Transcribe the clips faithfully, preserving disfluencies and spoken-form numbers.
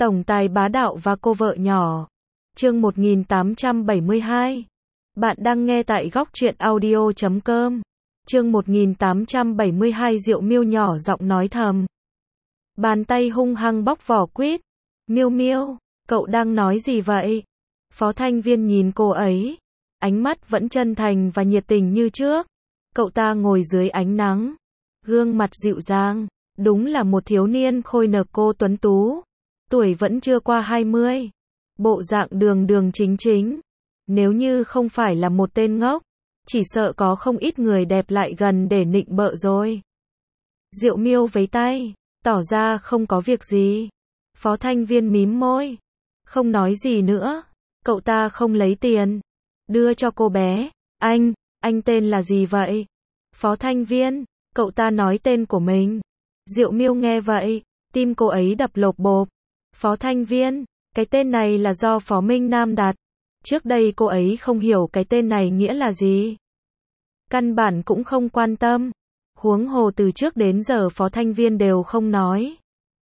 Tổng tài bá đạo và cô vợ nhỏ. Chương một nghìn tám trăm bảy mươi hai. Bạn đang nghe tại góc truyện audio chấm com. Chương một nghìn tám trăm bảy mươi hai. Diệu Miêu nhỏ giọng nói thầm. Bàn tay hung hăng bóc vỏ quýt. Miêu Miêu, cậu đang nói gì vậy? Phó Thanh Viên nhìn cô ấy. Ánh mắt vẫn chân thành và nhiệt tình như trước. Cậu ta ngồi dưới ánh nắng. Gương mặt dịu dàng. Đúng là một thiếu niên khôi nở cô tuấn tú. Tuổi vẫn chưa qua hai mươi. Bộ dạng đường đường chính chính. Nếu như không phải là một tên ngốc, chỉ sợ có không ít người đẹp lại gần để nịnh bợ rồi. Diệu Miêu vẫy tay, tỏ ra không có việc gì. Phó Thanh Viên mím môi, không nói gì nữa. Cậu ta không lấy tiền, đưa cho cô bé. Anh, anh tên là gì vậy? Phó Thanh Viên, cậu ta nói tên của mình. Diệu Miêu nghe vậy, tim cô ấy đập lộp bộp. Phó Thanh Viên, cái tên này là do Phó Minh Nam đặt. Trước đây cô ấy không hiểu cái tên này nghĩa là gì. Căn bản cũng không quan tâm. Huống hồ từ trước đến giờ Phó Thanh Viên đều không nói.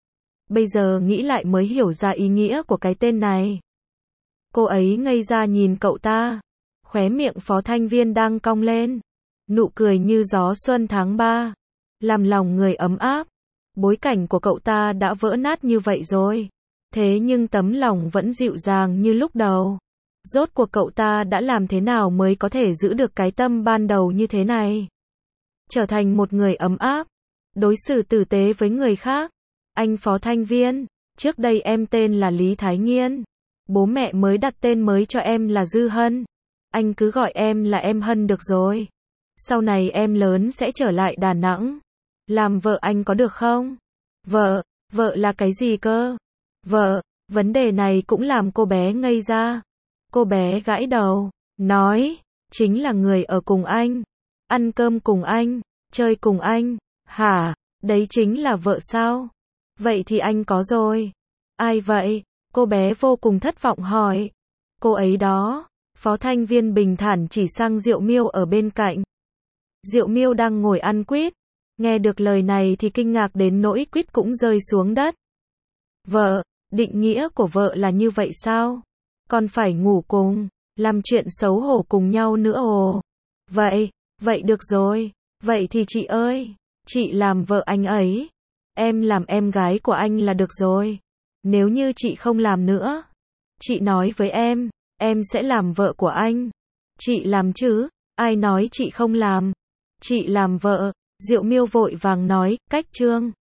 Bây giờ nghĩ lại mới hiểu ra ý nghĩa của cái tên này. Cô ấy ngây ra nhìn cậu ta. Khóe miệng Phó Thanh Viên đang cong lên. Nụ cười như gió xuân tháng ba. Làm lòng người ấm áp. Bối cảnh của cậu ta đã vỡ nát như vậy rồi. Thế nhưng tấm lòng vẫn dịu dàng như lúc đầu. Rốt cuộc cậu ta đã làm thế nào mới có thể giữ được cái tâm ban đầu như thế này? Trở thành một người ấm áp. Đối xử tử tế với người khác. Anh Phó Thanh Viên, trước đây em tên là Lý Thái Nghiên. Bố mẹ mới đặt tên mới cho em là Dư Hân. Anh cứ gọi em là em Hân được rồi. Sau này em lớn sẽ trở lại Đà Nẵng. Làm vợ anh có được không? Vợ, vợ là cái gì cơ? Vợ, vấn đề này cũng làm cô bé ngây ra. Cô bé gãi đầu, nói, chính là người ở cùng anh, ăn cơm cùng anh, chơi cùng anh. Hả, đấy chính là vợ sao? Vậy thì anh có rồi. Ai vậy? Cô bé vô cùng thất vọng hỏi. Cô ấy đó. Phó Thanh Viên bình thản chỉ sang Diệu Miêu ở bên cạnh. Diệu Miêu đang ngồi ăn quýt. Nghe được lời này thì kinh ngạc đến nỗi quýt cũng rơi xuống đất. Vợ, định nghĩa của vợ là như vậy sao? Còn phải ngủ cùng, làm chuyện xấu hổ cùng nhau nữa ồ. Vậy, vậy được rồi. Vậy thì chị ơi, chị làm vợ anh ấy. Em làm em gái của anh là được rồi. Nếu như chị không làm nữa, chị nói với em, em sẽ làm vợ của anh. Chị làm chứ, ai nói chị không làm? Chị làm vợ. Diệu Miêu vội vàng nói, cách trương.